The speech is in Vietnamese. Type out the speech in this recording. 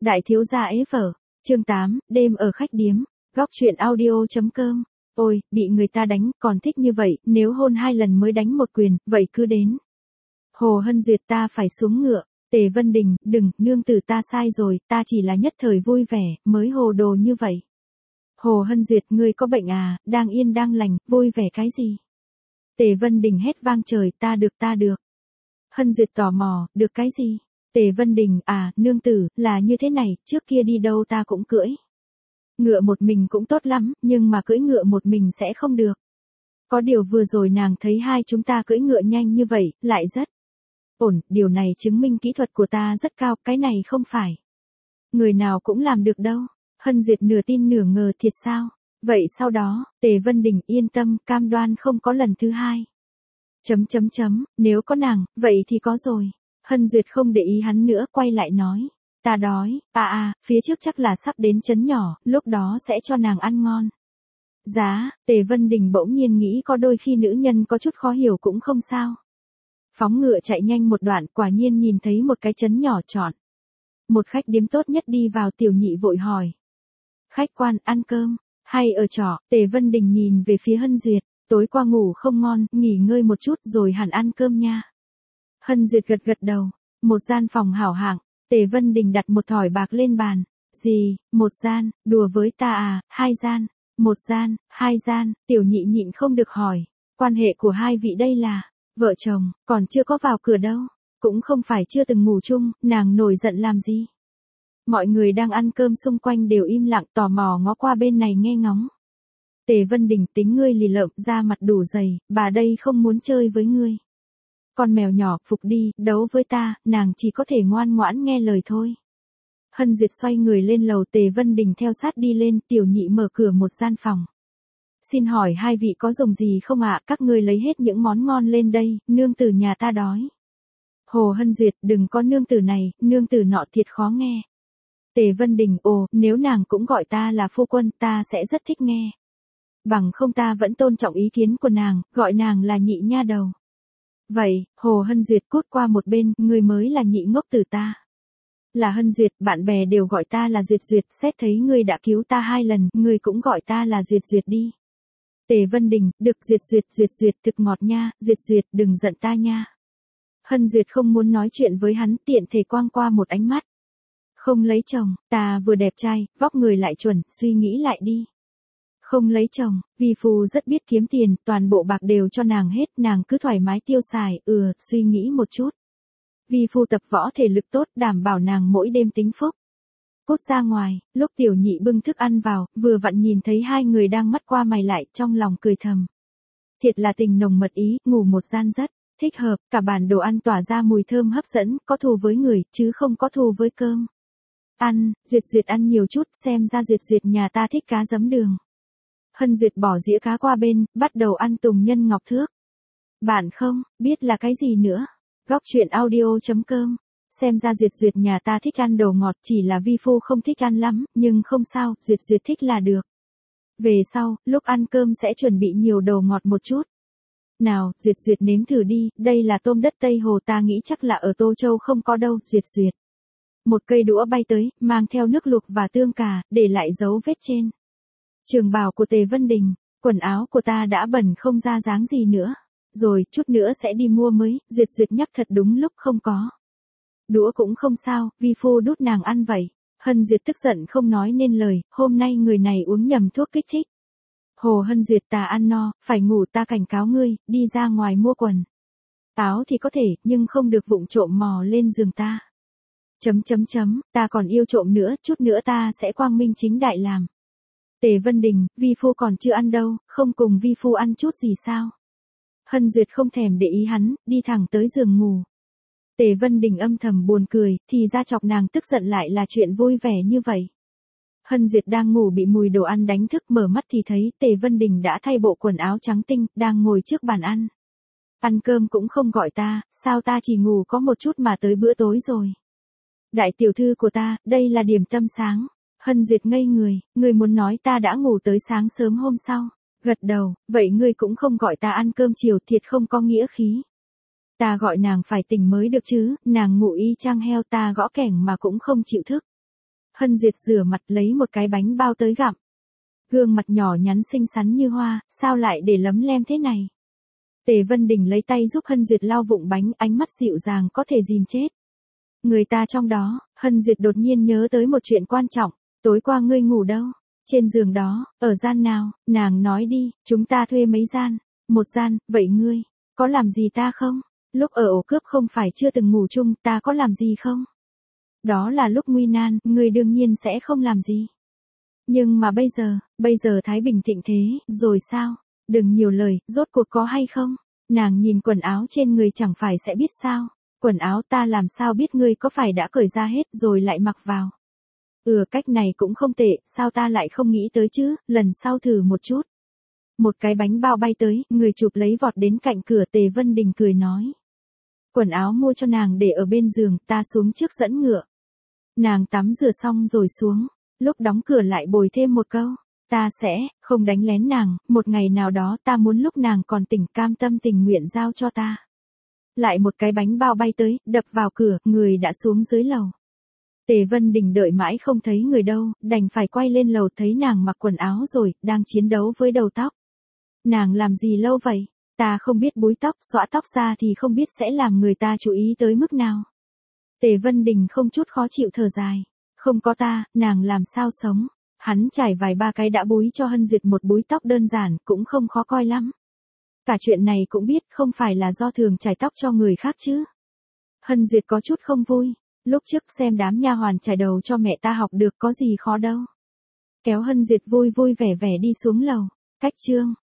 Đại thiếu gia ế vợ. Chương 8, đêm ở khách điếm. Góc truyện audio.com. Ôi, bị người ta đánh, còn thích như vậy, nếu hôn 2 lần mới đánh một quyền, vậy cứ đến. Hồ Hân Duyệt, ta phải xuống ngựa. Tề Vân Đình, đừng, nương tử ta sai rồi, ta chỉ là nhất thời vui vẻ, mới hồ đồ như vậy. Hồ Hân Duyệt, ngươi có bệnh à, đang yên đang lành, vui vẻ cái gì? Tề Vân Đình hét vang trời, ta được. Hân Duyệt tò mò, được cái gì? Tề Vân Đình, à, nương tử, là như thế này, trước kia đi đâu ta cũng cưỡi. Ngựa một mình cũng tốt lắm, nhưng mà cưỡi ngựa một mình sẽ không được. Có điều vừa rồi nàng thấy hai chúng ta cưỡi ngựa nhanh như vậy, lại rất ổn, điều này chứng minh kỹ thuật của ta rất cao, cái này không phải người nào cũng làm được đâu. Hân Duyệt nửa tin nửa ngờ, thiệt sao? Vậy sau đó, Tề Vân Đình yên tâm, cam đoan không có lần thứ hai. Nếu có nàng, vậy thì có rồi. Hân Duyệt không để ý hắn nữa, quay lại nói. Ta đói, phía trước chắc là sắp đến trấn nhỏ, lúc đó sẽ cho nàng ăn ngon. Giá, Tề Vân Đình bỗng nhiên nghĩ có đôi khi nữ nhân có chút khó hiểu cũng không sao. Phóng ngựa chạy nhanh một đoạn, quả nhiên nhìn thấy một cái trấn nhỏ chọn. Một khách điếm tốt nhất đi vào, Tiểu Nhị vội hỏi. Khách quan, ăn cơm, hay ở trọ? Tề Vân Đình nhìn về phía Hân Duyệt, tối qua ngủ không ngon, nghỉ ngơi một chút rồi hẳn ăn cơm nha. Hân Duyệt gật đầu, một gian phòng hảo hạng, Tề Vân Đình đặt một thỏi bạc lên bàn. Gì, một gian, đùa với ta à, 2 gian, 1 gian, 2 gian, Tiểu Nhị nhịn không được hỏi, quan hệ của hai vị đây là vợ chồng, còn chưa có vào cửa đâu, cũng không phải chưa từng ngủ chung, nàng nổi giận làm gì. Mọi người đang ăn cơm xung quanh đều im lặng, tò mò ngó qua bên này nghe ngóng. Tề Vân Đình, tính ngươi lì lợm, da mặt đủ dày, bà đây không muốn chơi với ngươi. Con mèo nhỏ, phục đi, đấu với ta, nàng chỉ có thể ngoan ngoãn nghe lời thôi. Hân Duyệt xoay người lên lầu, Tề Vân Đình theo sát đi lên, Tiểu Nhị mở cửa một gian phòng. Xin hỏi hai vị có dùng gì không ạ, các ngươi lấy hết những món ngon lên đây, nương tử nhà ta đói. Hồ Hân Duyệt, đừng có nương tử này, nương tử nọ thiệt khó nghe. Tề Vân Đình, ồ, nếu nàng cũng gọi ta là phu quân, ta sẽ rất thích nghe. Bằng không ta vẫn tôn trọng ý kiến của nàng, gọi nàng là nhị nha đầu. Vậy, Hồ Hân Duyệt cút qua một bên, ngươi mới là nhị ngốc tử ta. Là Hân Duyệt, bạn bè đều gọi ta là Duyệt Duyệt, xét thấy ngươi đã cứu ta 2 lần, ngươi cũng gọi ta là Duyệt Duyệt đi. Tề Vân Đình, được Duyệt Duyệt, thực ngọt nha, Duyệt, đừng giận ta nha. Hân Duyệt không muốn nói chuyện với hắn, tiện thể quang qua một ánh mắt. Không lấy chồng, ta vừa đẹp trai, vóc người lại chuẩn, suy nghĩ lại đi. Không lấy chồng, vi phu rất biết kiếm tiền, toàn bộ bạc đều cho nàng hết, nàng cứ thoải mái tiêu xài, suy nghĩ một chút. Vi phu tập võ thể lực tốt, đảm bảo nàng mỗi đêm tính phúc. Cút ra ngoài, lúc Tiểu Nhị bưng thức ăn vào, vừa vặn nhìn thấy hai người đang mắt qua mày lại, trong lòng cười thầm. Thiệt là tình nồng mật ý, ngủ một gian rất thích hợp, cả bàn đồ ăn tỏa ra mùi thơm hấp dẫn, có thù với người, chứ không có thù với cơm. Ăn, Duyệt ăn nhiều chút, xem ra Duyệt nhà ta thích cá giấm đường. Hân Duyệt bỏ dĩa cá qua bên, bắt đầu ăn tùng nhân ngọc thước. Bạn không, biết là cái gì nữa. Góc truyện audio.com. Xem ra Duyệt nhà ta thích ăn đồ ngọt, chỉ là vi phu không thích ăn lắm, nhưng không sao, Duyệt thích là được. Về sau, lúc ăn cơm sẽ chuẩn bị nhiều đồ ngọt một chút. Nào, Duyệt nếm thử đi, đây là tôm đất Tây Hồ, ta nghĩ chắc là ở Tô Châu không có đâu, Duyệt. Một cây đũa bay tới, mang theo nước luộc và tương cà, để lại dấu vết trên trường bào của Tề Vân Đình, quần áo của ta đã bẩn không ra dáng gì nữa. Rồi, chút nữa sẽ đi mua mới, Duyệt nhắc thật đúng lúc không có. Đũa cũng không sao, vi phu đút nàng ăn vậy. Hân Duyệt tức giận không nói nên lời, hôm nay người này uống nhầm thuốc kích thích. Hồ Hân Duyệt, ta ăn no, phải ngủ, ta cảnh cáo ngươi, đi ra ngoài mua quần áo thì có thể, nhưng không được vụng trộm mò lên giường ta. Ta còn yêu trộm nữa, chút nữa ta sẽ quang minh chính đại làm. Tề Vân Đình, vi phu còn chưa ăn đâu, không cùng vi phu ăn chút gì sao? Hân Duyệt không thèm để ý hắn, đi thẳng tới giường ngủ. Tề Vân Đình âm thầm buồn cười, thì ra chọc nàng tức giận lại là chuyện vui vẻ như vậy. Hân Duyệt đang ngủ bị mùi đồ ăn đánh thức, mở mắt thì thấy Tề Vân Đình đã thay bộ quần áo trắng tinh, đang ngồi trước bàn ăn. Ăn cơm cũng không gọi ta, sao ta chỉ ngủ có một chút mà tới bữa tối rồi. Đại tiểu thư của ta, đây là điểm tâm sáng. Hân Duyệt ngây người muốn nói ta đã ngủ tới sáng sớm hôm sau. Gật đầu, vậy ngươi cũng không gọi ta ăn cơm chiều, thiệt không có nghĩa khí. Ta gọi nàng phải tỉnh mới được chứ, nàng ngủ y chang heo, ta gõ kẻng mà cũng không chịu thức. Hân Duyệt rửa mặt lấy một cái bánh bao tới gặm. Gương mặt nhỏ nhắn xinh xắn như hoa, sao lại để lấm lem thế này? Tề Vân Đình lấy tay giúp Hân Duyệt lau vụng bánh, ánh mắt dịu dàng có thể dìm chết người ta trong đó. Hân Duyệt đột nhiên nhớ tới một chuyện quan trọng. Tối qua ngươi ngủ đâu? Trên giường đó, ở gian nào? Nàng nói đi, chúng ta thuê mấy gian? Một gian, vậy ngươi, có làm gì ta không? Lúc ở ổ cướp không phải chưa từng ngủ chung, ta có làm gì không? Đó là lúc nguy nan, ngươi đương nhiên sẽ không làm gì. Nhưng mà bây giờ Thái Bình thịnh thế, rồi sao? Đừng nhiều lời, rốt cuộc có hay không? Nàng nhìn quần áo trên người chẳng phải sẽ biết sao? Quần áo ta làm sao biết ngươi có phải đã cởi ra hết rồi lại mặc vào? Cách này cũng không tệ, sao ta lại không nghĩ tới chứ, lần sau thử một chút. Một cái bánh bao bay tới, người chụp lấy vọt đến cạnh cửa. Tề Vân Đình cười nói. Quần áo mua cho nàng để ở bên giường, ta xuống trước dẫn ngựa. Nàng tắm rửa xong rồi xuống, lúc đóng cửa lại bồi thêm một câu. Ta sẽ, không đánh lén nàng, một ngày nào đó ta muốn lúc nàng còn tỉnh cam tâm tình nguyện giao cho ta. Lại một cái bánh bao bay tới, đập vào cửa, người đã xuống dưới lầu. Tề Vân Đình đợi mãi không thấy người đâu, đành phải quay lên lầu thấy nàng mặc quần áo rồi, đang chiến đấu với đầu tóc. Nàng làm gì lâu vậy? Ta không biết búi tóc, xõa tóc ra thì không biết sẽ làm người ta chú ý tới mức nào. Tề Vân Đình không chút khó chịu thở dài. Không có ta, nàng làm sao sống? Hắn trải vài ba cái đã búi cho Hân Duyệt một búi tóc đơn giản, cũng không khó coi lắm. Cả chuyện này cũng biết không phải là do thường trải tóc cho người khác chứ. Hân Duyệt có chút không vui. Lúc trước xem đám nha hoàn trải đầu cho mẹ ta học được có gì khó đâu. Kéo Hân Duyệt vui vui vẻ vẻ đi xuống lầu. Cách chương